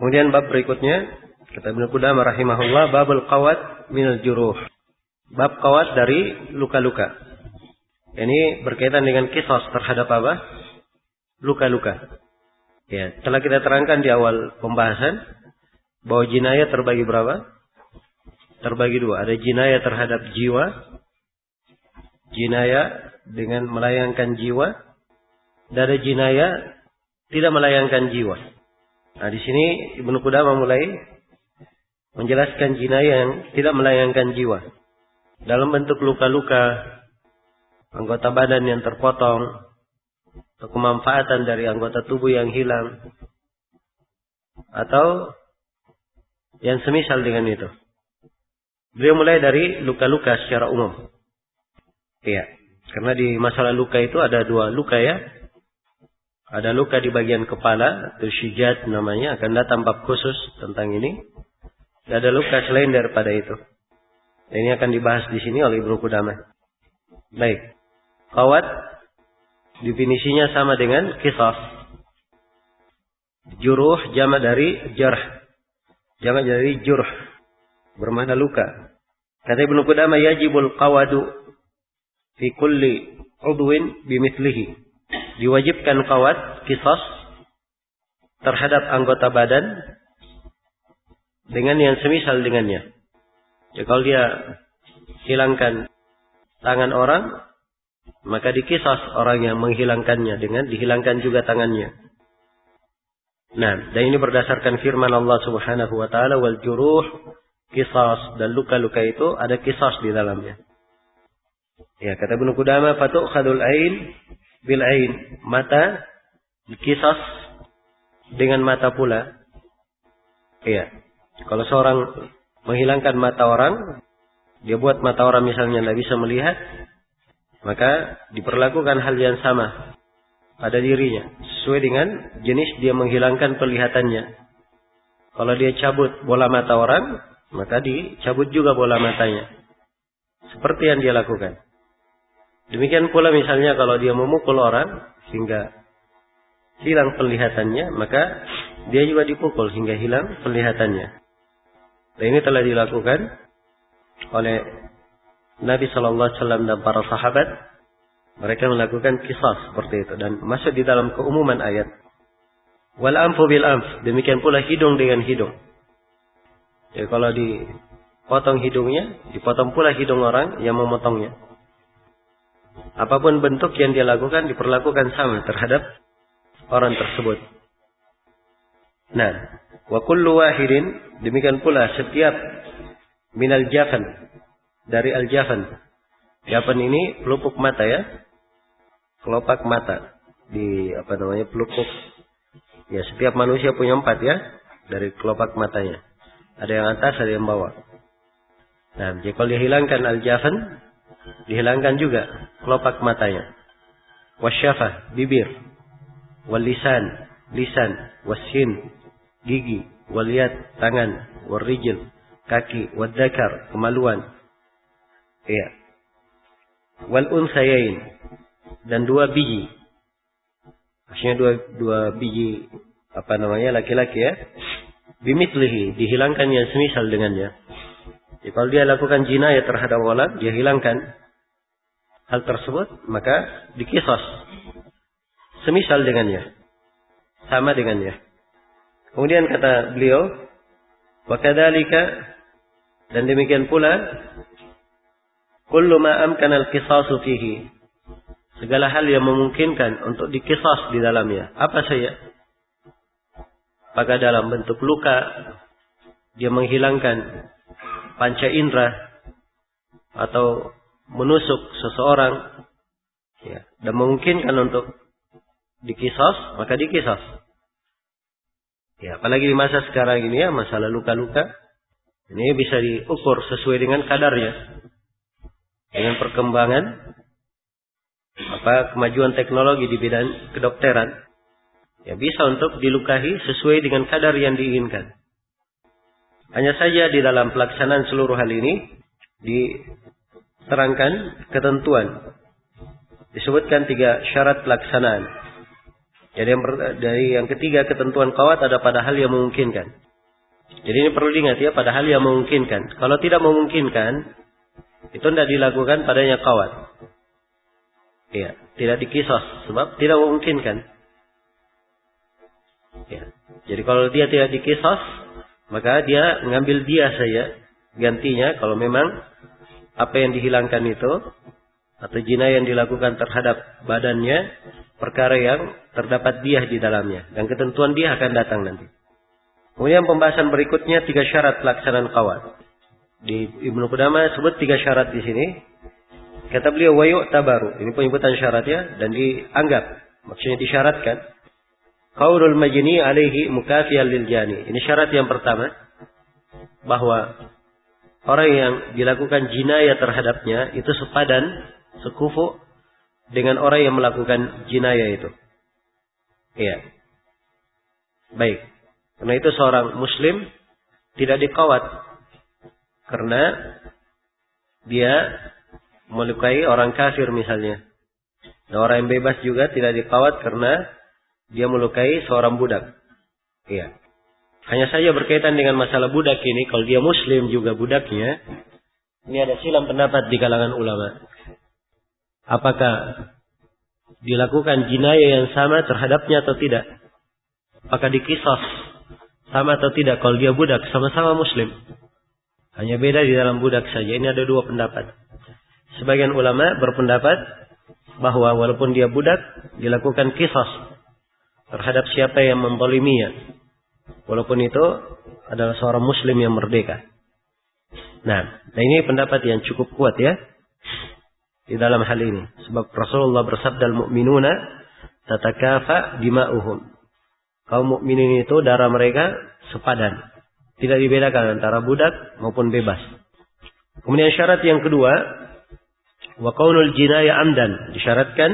Kemudian bab berikutnya, kata Ibnu Qudamah rahimahullah, babul qawat minal juruh. Bab qawat dari luka-luka. Ini berkaitan dengan qisas terhadap apa? Luka-luka. Ya, telah kita terangkan di awal pembahasan bahwa jinayah terbagi berapa? Terbagi dua. Ada jinayah terhadap jiwa, jinayah dengan melayangkan jiwa, dan ada jinayah tidak melayangkan jiwa. Nah, di sini Ibnu Qudamah mulai menjelaskan jinayah yang tidak melayangkan jiwa. Dalam bentuk luka-luka, anggota badan yang terpotong, atau kemanfaatan dari anggota tubuh yang hilang, atau yang semisal dengan itu. Beliau mulai dari luka-luka secara umum. Iya, karena di masalah luka itu ada dua luka ya. Ada luka di bagian kepala, itu syijat namanya, akan datang bab khusus tentang ini. Dan ada luka selain daripada itu. Dan ini akan dibahas di sini oleh Ibnu Qudamah. Baik. Qawat definisinya sama dengan qisas. Juruh jamak dari jarh. Jamak dari jurh. Bermakna luka. Kata Ibnu Qudamah, yajibul qawadu fi kulli udwin bimithlihi. Diwajibkan qawat, qisas terhadap anggota badan dengan yang semisal dengannya. Jadi kalau dia hilangkan tangan orang, maka dikisas orang yang menghilangkannya dengan dihilangkan juga tangannya. Nah, dan ini berdasarkan firman Allah Subhanahu wa taala, wal juruh qisas, dan luka-luka itu ada qisas di dalamnya. Ya, kata Ibnu Qudamah, fatu'khadul ain bil ain, mata dikisas dengan mata pula. Iya. Kalau seorang menghilangkan mata orang, dia buat mata orang misalnya tidak bisa melihat, maka diperlakukan hal yang sama pada dirinya, sesuai dengan jenis dia menghilangkan penglihatannya. Kalau dia cabut bola mata orang, maka dicabut juga bola matanya. Seperti yang dia lakukan. Demikian pula misalnya kalau dia memukul orang hingga hilang penglihatannya, maka dia juga dipukul hingga hilang penglihatannya. Dan ini telah dilakukan oleh Nabi Sallallahu Alaihi Wasallam dan para sahabat. Mereka melakukan qisas seperti itu dan masuk di dalam keumuman ayat. Wal anfu bil anf, demikian pula hidung dengan hidung. Jadi kalau dipotong hidungnya, dipotong pula hidung orang yang memotongnya. Apapun bentuk yang dia lakukan diperlakukan sama terhadap orang tersebut. Nah, wa kullu wahidin, demikian pula setiap minal jafan, dari al-jafan. Jafan ini pelupuk mata ya. Kelopak mata. Pelupuk. Ya, setiap manusia punya 4 ya. Dari kelopak matanya. Ada yang atas, ada yang bawah. Nah, jadi kalau dihilangkan al-jafan, dihilangkan juga kelopak matanya. Wasyafah, bibir. Wal lisan, lisan. Washin, gigi. Wal yad, tangan. Wal rijl, kaki. Wal dzakar, kemaluan. Iya. Wal unsayain, dan 2 biji. Maksudnya dua biji laki-laki ya. Bimithlihi, dihilangkan yang semisal dengannya. Jadi kalau dia lakukan jinayah terhadap orang, dia hilangkan hal tersebut, maka dikisas semisal dengannya, sama dengannya. Kemudian kata beliau, wa kadzalika, dan demikian pula kullu ma amkana al-qisasu fihi, segala hal yang memungkinkan untuk dikisas di dalamnya. Apa saja? Apakah dalam bentuk luka, dia menghilangkan panca indera, atau menusuk seseorang, ya, dan memungkinkan untuk dikisas, maka dikisas. Ya, apalagi di masa sekarang ini ya, masalah luka-luka, ini bisa diukur sesuai dengan kadarnya. Dengan perkembangan kemajuan teknologi di bidang kedokteran, ya bisa untuk dilukahi sesuai dengan kadar yang diinginkan. Hanya saja di dalam pelaksanaan seluruh hal ini diterangkan ketentuan. Disebutkan 3 syarat pelaksanaan. Jadi dari yang ketiga ketentuan qawat ada pada hal yang memungkinkan. Jadi ini perlu diingat ya, pada hal yang memungkinkan. Kalau tidak memungkinkan, itu tidak dilakukan padanya qawat. Ya, tidak dikisos sebab tidak memungkinkan. Ya. Jadi kalau dia tidak dikisos, maka dia mengambil dia saja gantinya kalau memang apa yang dihilangkan itu atau jinayah yang dilakukan terhadap badannya perkara yang terdapat dia di dalamnya dan ketentuan dia akan datang nanti. Kemudian pembahasan berikutnya 3 syarat pelaksanaan qawat. Di Ibnu Qudamah sebut 3 syarat di sini. Kata beliau wa yu'tabaru. Ini penyebutan syaratnya dan dianggap, maksudnya disyaratkan. Qaulul majni alaihi mukafiyan lil jani. Ini syarat yang pertama, bahwa orang yang dilakukan jinayah terhadapnya itu sepadan, sekufu dengan orang yang melakukan jinayah itu. Iya. Baik. Karena itu seorang muslim tidak diqawat karena dia melukai orang kafir misalnya. Dan orang yang bebas juga tidak diqawat karena dia melukai seorang budak. Iya. Hanya saja berkaitan dengan masalah budak ini, kalau dia muslim juga budaknya, ini ada silang pendapat di kalangan ulama. Apakah dilakukan jinayah yang sama terhadapnya atau tidak? Apakah dikisos sama atau tidak kalau dia budak, sama-sama muslim? Hanya beda di dalam budak saja. Ini ada 2 pendapat. Sebagian ulama berpendapat bahwa walaupun dia budak, dilakukan kisos terhadap siapa yang menzaliminya, walaupun itu adalah seorang muslim yang merdeka. Nah ini pendapat yang cukup kuat ya di dalam hal ini. Sebab Rasulullah bersabda, al-mu'minuna tatakafa dima'uhum. Kaum mukminin itu darah mereka sepadan. Tidak dibedakan antara budak maupun bebas. Kemudian syarat yang kedua, wa qaulul jinayah amdan. Disyaratkan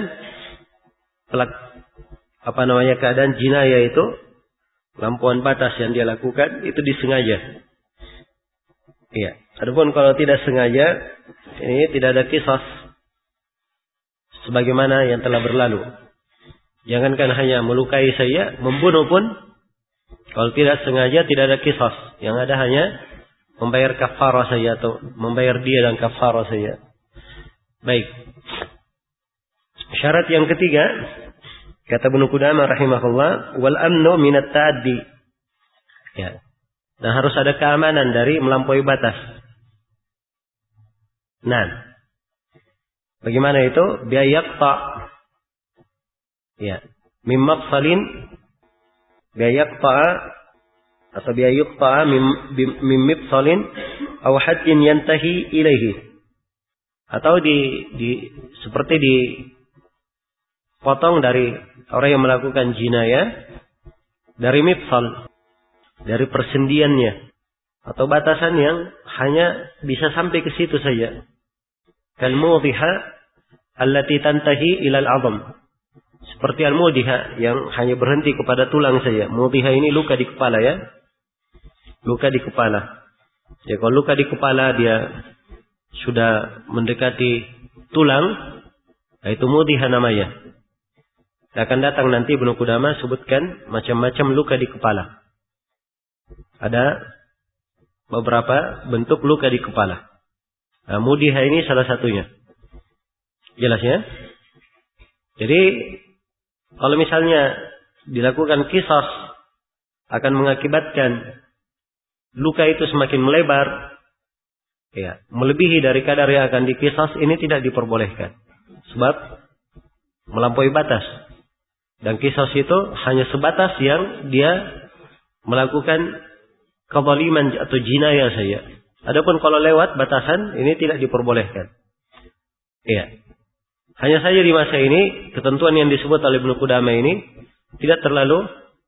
keadaan jinayah itu, lampuan batas yang dia lakukan itu disengaja. Iya. Adapun kalau tidak sengaja, ini tidak ada qisas sebagaimana yang telah berlalu. Jangankan hanya melukai saja, membunuh pun kalau tidak sengaja tidak ada qisas. Yang ada hanya membayar kafarah saja atau membayar dia dan kafarah saja. Baik. Syarat yang ketiga, kata Ibnu Qudamah rahimahullah, wal amnu minat ta'addi. Ya. Dan harus ada keamanan dari melampaui batas. Nah, bagaimana itu? Biayaqta. Ya, mim maqsalin biayaqta atau biayaqta mim mifsalin aw haddin yantahi ilaihi. Atau seperti dipotong dari orang yang melakukan jinayah dari mifsal, dari persendiannya atau batasan yang hanya bisa sampai ke situ saja. Kal mudhiha allati tantahi ilal 'azam. Seperti al-mudhiha yang hanya berhenti kepada tulang saja. Mudhiha ini luka di kepala ya. Luka di kepala. Ya, kalau luka di kepala dia sudah mendekati tulang, itu mudhiha namanya. Akan datang nanti Ibnu Qudamah sebutkan macam-macam luka di kepala. Ada beberapa bentuk luka di kepala. Nah, mudhiha ini salah satunya. Jelas ya? Jadi kalau misalnya dilakukan qisas akan mengakibatkan luka itu semakin melebar, ya, melebihi dari kadar yang akan diqisas, ini tidak diperbolehkan. Sebab melampaui batas. Dan qisas itu hanya sebatas yang dia melakukan kezaliman atau jinayah saja. Adapun kalau lewat batasan, ini tidak diperbolehkan. Ya. Hanya saja di masa ini, ketentuan yang disebut oleh Ibnu Qudamah ini tidak terlalu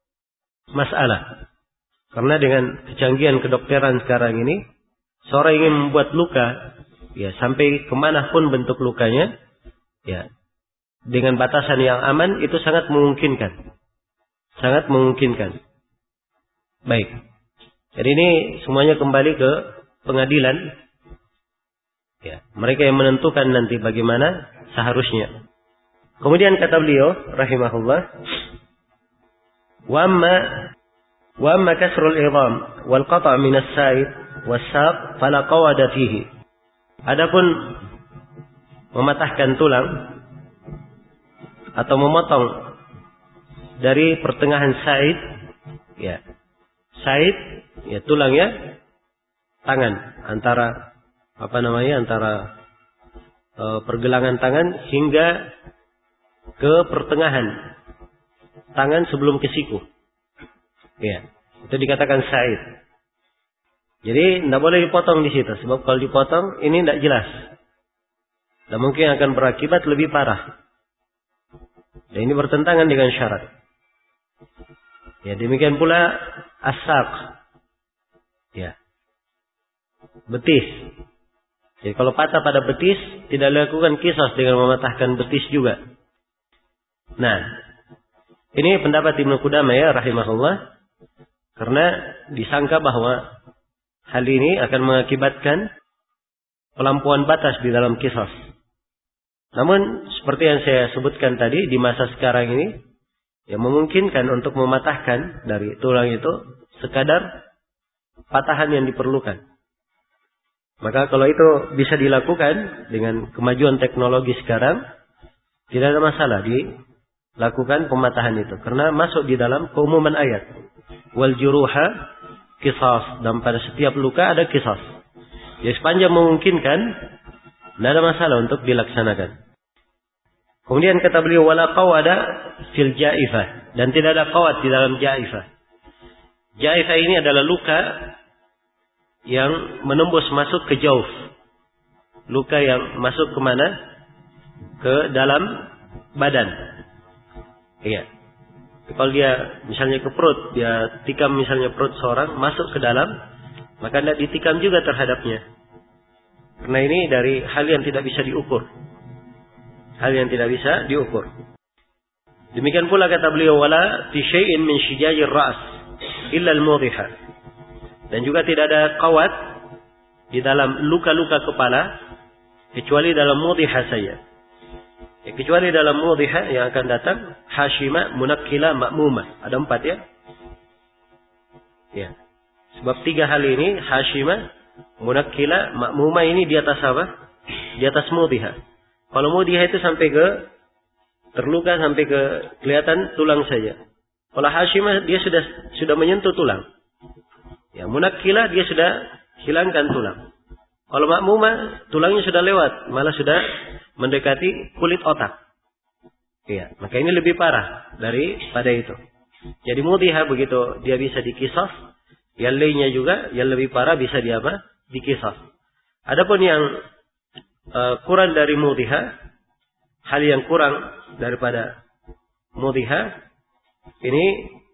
masalah. Karena dengan kecanggihan kedokteran sekarang ini, seorang ingin membuat luka, ya, sampai kemanapun bentuk lukanya, ya, dengan batasan yang aman, itu sangat memungkinkan. Sangat memungkinkan. Baik. Jadi ini semuanya kembali ke pengadilan. Ya, mereka yang menentukan nanti bagaimana seharusnya. Kemudian kata beliau rahimahullah, Wa amma kasrul idham wal qata' min as-sa'id was-saq fala qawada fihi. Adapun mematahkan tulang atau memotong dari pertengahan sa'id, ya. Sa'id, ya tulangnya tangan antara antara pergelangan tangan hingga ke pertengahan tangan sebelum ke siku. Ya, itu dikatakan sa'id. Jadi tidak boleh dipotong di situ, sebab kalau dipotong ini tidak jelas dan mungkin akan berakibat lebih parah. Dan ini bertentangan dengan syarat. Ya, demikian pula as-saq. Ya. Betis. Jadi kalau patah pada betis, tidak dilakukan qisas dengan mematahkan betis juga. Nah, ini pendapat Ibnu Qudamah ya rahimahullah, karena disangka bahwa hal ini akan mengakibatkan pelampauan batas di dalam qisas. Namun seperti yang saya sebutkan tadi, di masa sekarang ini yang memungkinkan untuk mematahkan dari tulang itu sekadar patahan yang diperlukan. Maka kalau itu bisa dilakukan dengan kemajuan teknologi sekarang, tidak ada masalah dilakukan pematahan itu, karena masuk di dalam keumuman ayat. Wal juruha qisas, dan pada setiap luka ada qisas. Jadi sepanjang memungkinkan, tidak ada masalah untuk dilaksanakan. Kemudian kata beliau wala qawada fil ja'ifah, dan tidak ada qawad di dalam ja'ifah. Ja'ifah ini adalah luka yang menembus masuk ke jauf. Luka yang masuk ke mana? Ke dalam badan. Iya. Kalau dia misalnya ke perut, dia tikam misalnya perut seorang, masuk ke dalam, maka tidak ditikam juga terhadapnya. Karena ini dari hal yang tidak bisa diukur. Hal yang tidak bisa diukur. Demikian pula kata beliau wala fi syai'in min shijajir ra's illa al-mudhiha. Dan juga tidak ada qawat di dalam luka-luka kepala kecuali dalam mudhiha saja. Ya, kecuali dalam mudhiha yang akan datang hashima, munakkila, ma'mumah. Ada 4 ya. Ya. Sebab 3 hal ini hashima, munakkila, ma'mumah ini di atas apa? Di atas mudhiha. Kalau mudhiha itu sampai ke terluka sampai ke kelihatan tulang saja. Kalau hashimah dia sudah menyentuh tulang. Ya, munakkila dia sudah hilangkan tulang. Kalau ma'mumah tulangnya sudah lewat, malah sudah mendekati kulit otak. Iya, maka ini lebih parah daripada itu. Jadi mudhiha begitu dia bisa dikisas, yang lainnya juga yang lebih parah bisa dikisas. Adapun yang kurang dari mudhiha, hal yang kurang daripada mudhiha ini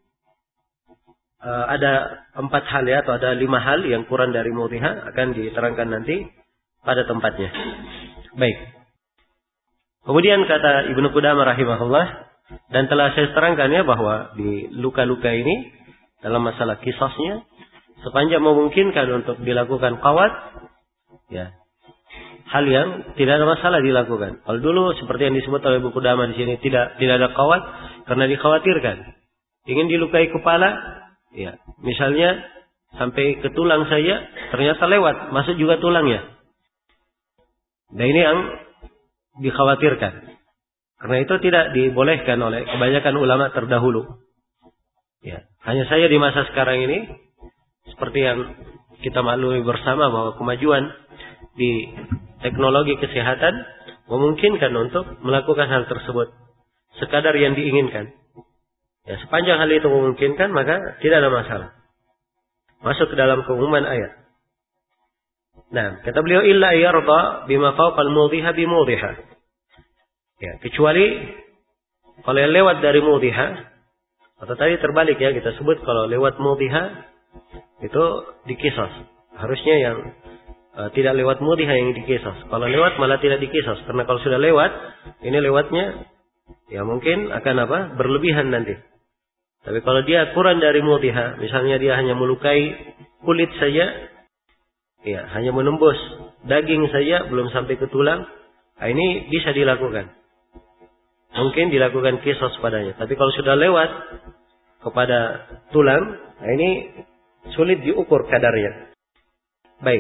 ada 4 hal ya, atau ada 5 hal yang kurang dari mudhiha, akan diterangkan nanti pada tempatnya. Baik. Kemudian kata Ibnu Qudamah rahimahullah, dan telah saya terangkan ya bahwa di luka-luka ini dalam masalah qisasnya sepanjang memungkinkan untuk dilakukan qawat, ya, hal yang tidak ada masalah dilakukan. Kalau dulu seperti yang disebut oleh Ibnu Qudamah di sini tidak ada qawat karena dikhawatirkan ingin dilukai kepala, ya, misalnya sampai ke tulang saja ternyata lewat, masuk juga tulangnya. Nah ini yang dikhawatirkan. Karena itu tidak dibolehkan oleh kebanyakan ulama terdahulu. Ya, hanya saja di masa sekarang ini seperti yang kita maklumi bersama bahwa kemajuan di teknologi kesehatan memungkinkan untuk melakukan hal tersebut sekadar yang diinginkan. Ya, sepanjang hal itu memungkinkan maka tidak ada masalah. Masuk ke dalam keumuman ayat. Nah, kata beliau illa yarda bima fawqal mudhiha bi mudhiha. Ya, kecuali kalau yang lewat dari mudhiha, atau tadi terbalik ya, kita sebut kalau lewat mudhiha itu dikisas. Harusnya yang tidak lewat mudhiha yang dikisas. Kalau lewat malah tidak dikisas, karena kalau sudah lewat, ini lewatnya ya mungkin akan berlebihan nanti. Tapi kalau dia kurang dari mudhiha, misalnya dia hanya melukai kulit saja, ya, hanya menembus daging saja, belum sampai ke tulang, ini bisa dilakukan. Mungkin dilakukan qisas padanya. Tapi kalau sudah lewat, kepada tulang, nah ini sulit diukur kadarnya. Baik.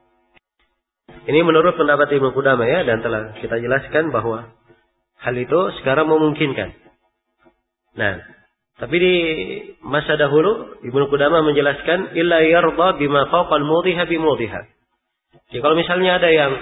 Ini menurut pendapat Ibnu Qudamah ya, dan telah kita jelaskan bahwa hal itu sekarang memungkinkan. Nah, tapi di masa dahulu Ibnu Qudamah menjelaskan illa yarda bima fawqa al-mudhiha bi mudhiha. Jadi kalau misalnya ada yang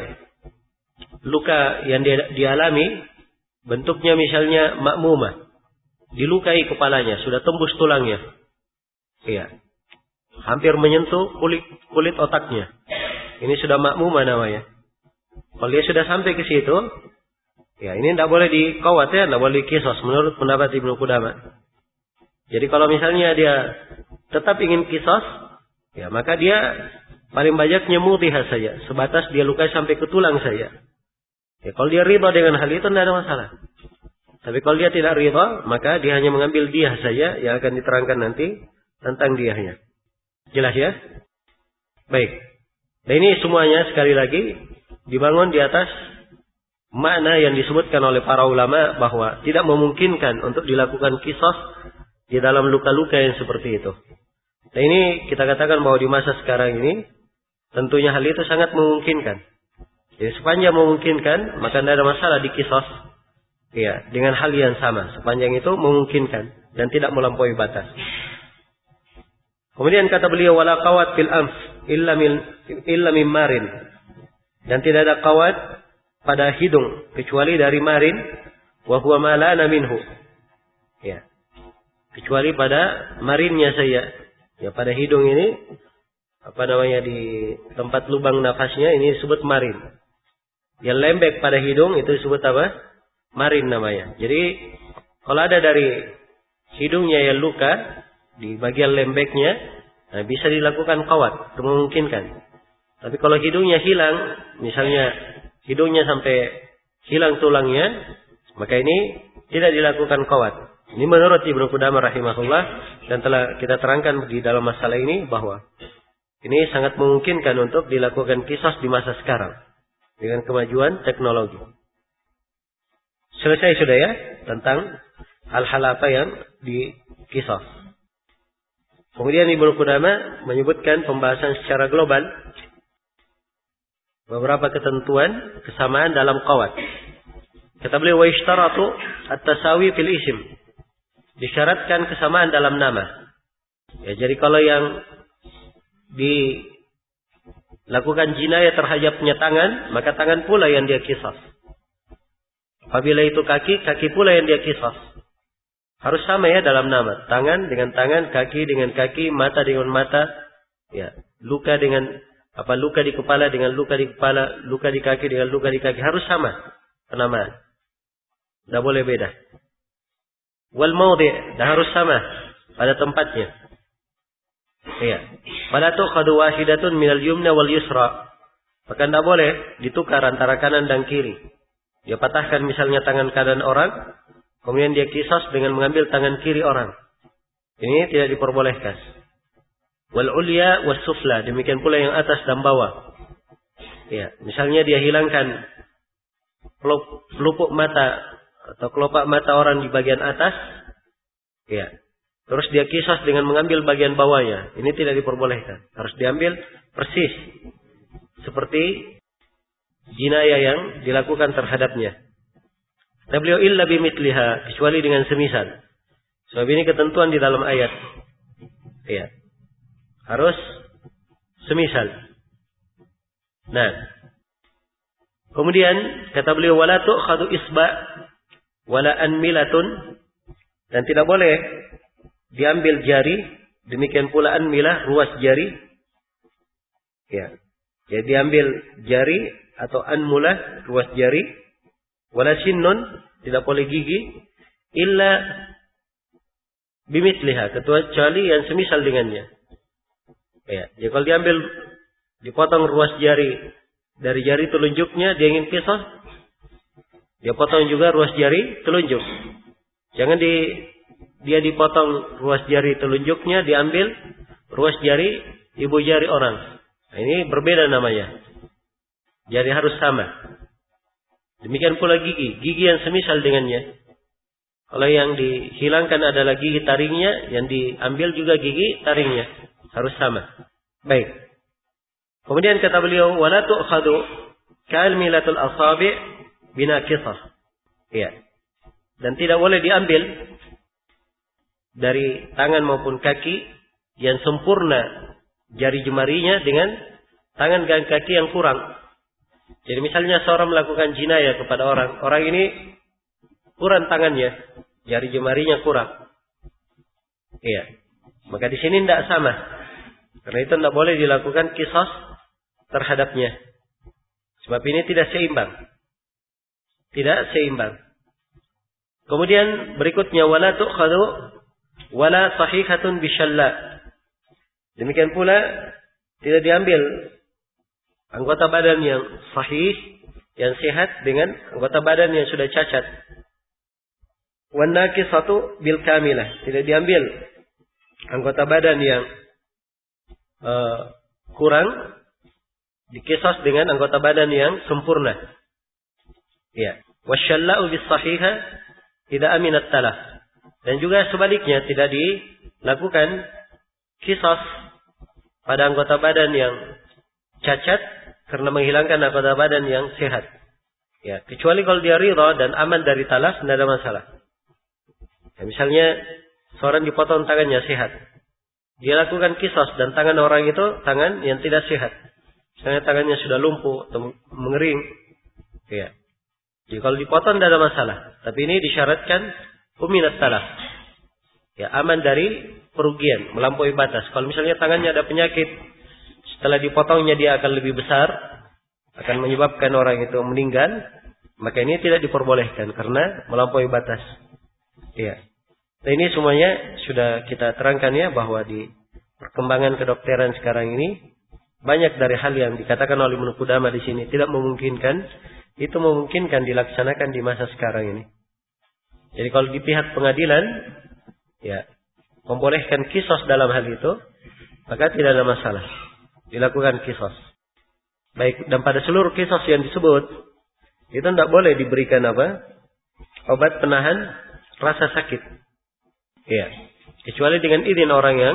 luka yang dialami bentuknya misalnya makmumah, dilukai kepalanya, sudah tembus tulangnya. Iya. Hampir menyentuh kulit otaknya. Ini sudah makmumah namanya. Kalau dia sudah sampai ke situ, ya ini tidak boleh dikawat ya, tidak boleh dikisos menurut pendapat Ibnu Qudamah. Jadi kalau misalnya dia tetap ingin kisos, ya maka dia paling banyaknya mudhiha saja, sebatas dia lukai sampai ke tulang saja. Ya, kalau dia ridha dengan hal itu tidak ada masalah. Tapi kalau dia tidak ridha, maka dia hanya mengambil diyah saja yang akan diterangkan nanti tentang diyahnya. Jelas ya? Baik. Dan ini semuanya sekali lagi dibangun di atas makna yang disebutkan oleh para ulama bahwa tidak memungkinkan untuk dilakukan kisos di dalam luka-luka yang seperti itu. Dan ini kita katakan bahwa di masa sekarang ini tentunya hal itu sangat memungkinkan. Jadi sepanjang memungkinkan maka tidak ada masalah dikisos. Ya, dengan hal yang sama. Sepanjang itu memungkinkan dan tidak melampaui batas. Kemudian kata beliau wala qawat fil anf illa min marin. Dan tidak ada qawat pada hidung kecuali dari marin wa huwa ma lana minhu. Ya. Kecuali pada marinnya saja. Ya, pada hidung ini apa namanya di tempat lubang nafasnya ini disebut marin. Yang lembek pada hidung itu disebut apa? Marin namanya. Jadi kalau ada dari hidungnya yang luka di bagian lembeknya, nah bisa dilakukan qawat, itu memungkinkan. Tapi kalau hidungnya hilang, misalnya hidungnya sampai hilang tulangnya, maka ini tidak dilakukan qawat. Ini menurut Ibnu Qudamah rahimahullah, dan telah kita terangkan di dalam masalah ini bahwa ini sangat memungkinkan untuk dilakukan kisos di masa sekarang dengan kemajuan teknologi. Selesai sudah ya tentang hal-hal apa yang dikisos. Kemudian Ibnu Qudamah menyebutkan pembahasan secara global beberapa ketentuan kesamaan dalam qawat. Kata beliau wa ishtaratu at-tasawi fil ism. Disyaratkan kesamaan dalam nama. Ya, jadi kalau yang dilakukan jinayah terhadapnya tangan, maka tangan pula yang dia kisas. Apabila itu kaki, kaki pula yang dia kisas. Harus sama ya dalam nama. Tangan dengan tangan, kaki dengan kaki, mata dengan mata. Ya, luka dengan luka di kepala dengan luka di kepala, luka di kaki dengan luka di kaki, harus sama penamaan. Tidak boleh beda. Wal mawdi', dah harus sama pada tempatnya. Iya. Wala tuqadu wahidatun minal yumna wal yusra. Maka tidak boleh ditukar antara kanan dan kiri. Dia patahkan misalnya tangan kanan orang, kemudian dia kisas dengan mengambil tangan kiri orang. Ini tidak diperbolehkan. Wal ulya was sufla, demikian pula yang atas dan bawah. Ya, misalnya dia hilangkan pelupuk mata atau kelopak mata orang di bagian atas, ya. Terus dia kisas dengan mengambil bagian bawahnya. Ini tidak diperbolehkan. Harus diambil persis seperti jinayah yang dilakukan terhadapnya. Nah, beliau illa bimitliha, kecuali dengan semisal. Sebab ini ketentuan di dalam ayat. Ya. Harus semisal. Nah. Kemudian kata beliau wala tu'khadu isba' wala anmilatun, dan tidak boleh diambil jari, demikian pula anmilah, ruas jari. Ya. Jadi diambil jari atau anmulah, ruas jari. Wala sinnun, tidak boleh gigi, illa bimitliha, kecuali yang semisal dengannya. Ya, jadi kalau diambil, dipotong ruas jari dari jari telunjuknya, dia ingin kisah, dia potong juga ruas jari telunjuk. Jangan dia dipotong ruas jari telunjuknya, diambil ruas jari ibu jari orang. Nah, ini berbeda namanya. Jadi harus sama. Demikian pula gigi yang semisal dengannya. Kalau yang dihilangkan adalah gigi taringnya, yang diambil juga gigi taringnya. Harus sama. Baik. Kemudian kata beliau, wala tu'khadu kalmilatul asabi' binaqisah. Ya. Dan tidak boleh diambil dari tangan maupun kaki yang sempurna jari jemarinya dengan tangan dan kaki yang kurang. Jadi misalnya seorang melakukan jinayah kepada orang. Orang ini kurang tangannya, jari jemarinya kurang. Iya. Maka di sini tidak sama. Karena itu tidak boleh dilakukan qisas terhadapnya. Sebab ini tidak seimbang. Tidak seimbang. Kemudian berikutnya wala tu'khadu wala sahihatun bisyalla. Demikian pula tidak diambil anggota badan yang sahih, yang sehat dengan anggota badan yang sudah cacat. Wan naqisatu bil kamilah. Tidak diambil anggota badan yang kurang dikisas dengan anggota badan yang sempurna. Ya. Wasyalla'u bis sahiha tidak aminat talaf. Dan juga sebaliknya tidak dilakukan kisas pada anggota badan yang cacat karena menghilangkan anggota badan yang sehat. Ya, kecuali kalau dia ridha dan aman dari talaf, tidak ada masalah. Ya, misalnya seorang dipotong tangannya sehat. Dia lakukan kisos dan tangan orang itu tangan yang tidak sehat. Misalnya tangannya sudah lumpuh atau mengering. Ya. Jadi kalau dipotong tidak ada masalah. Tapi ini disyaratkan uminat talaf. Ya, aman dari perugian, melampaui batas. Kalau misalnya tangannya ada penyakit, setelah dipotongnya dia akan lebih besar, akan menyebabkan orang itu meninggal, maka ini tidak diperbolehkan karena melampaui batas. Ya. Nah, ini semuanya sudah kita terangkan ya, bahwa di perkembangan kedokteran sekarang ini banyak dari hal yang dikatakan oleh Ibnu Qudamah di sini tidak memungkinkan, itu memungkinkan dilaksanakan di masa sekarang ini. Jadi kalau di pihak pengadilan ya membolehkan qisas dalam hal itu, maka tidak ada masalah dilakukan qisas. Baik, dan pada seluruh qisas yang disebut itu tidak boleh diberikan obat penahan rasa sakit. Ya, kecuali dengan izin orang yang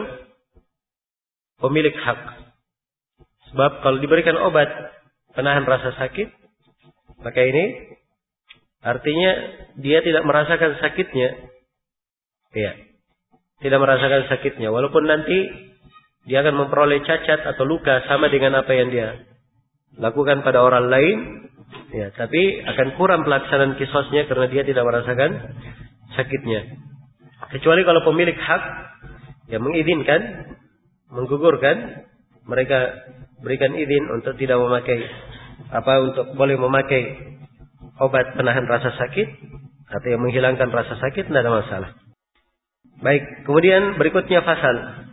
pemilik hak. Sebab kalau diberikan obat penahan rasa sakit, maka ini artinya dia tidak merasakan sakitnya. Ya, tidak merasakan sakitnya. Walaupun nanti dia akan memperoleh cacat atau luka sama dengan apa yang dia lakukan pada orang lain. Ya, tapi akan kurang pelaksanaan qisasnya karena dia tidak merasakan sakitnya. Kecuali kalau pemilik hak yang mengizinkan, menggugurkan, mereka berikan izin untuk tidak memakai untuk boleh memakai obat penahan rasa sakit atau yang menghilangkan rasa sakit, tidak ada masalah. Baik, kemudian berikutnya fasal.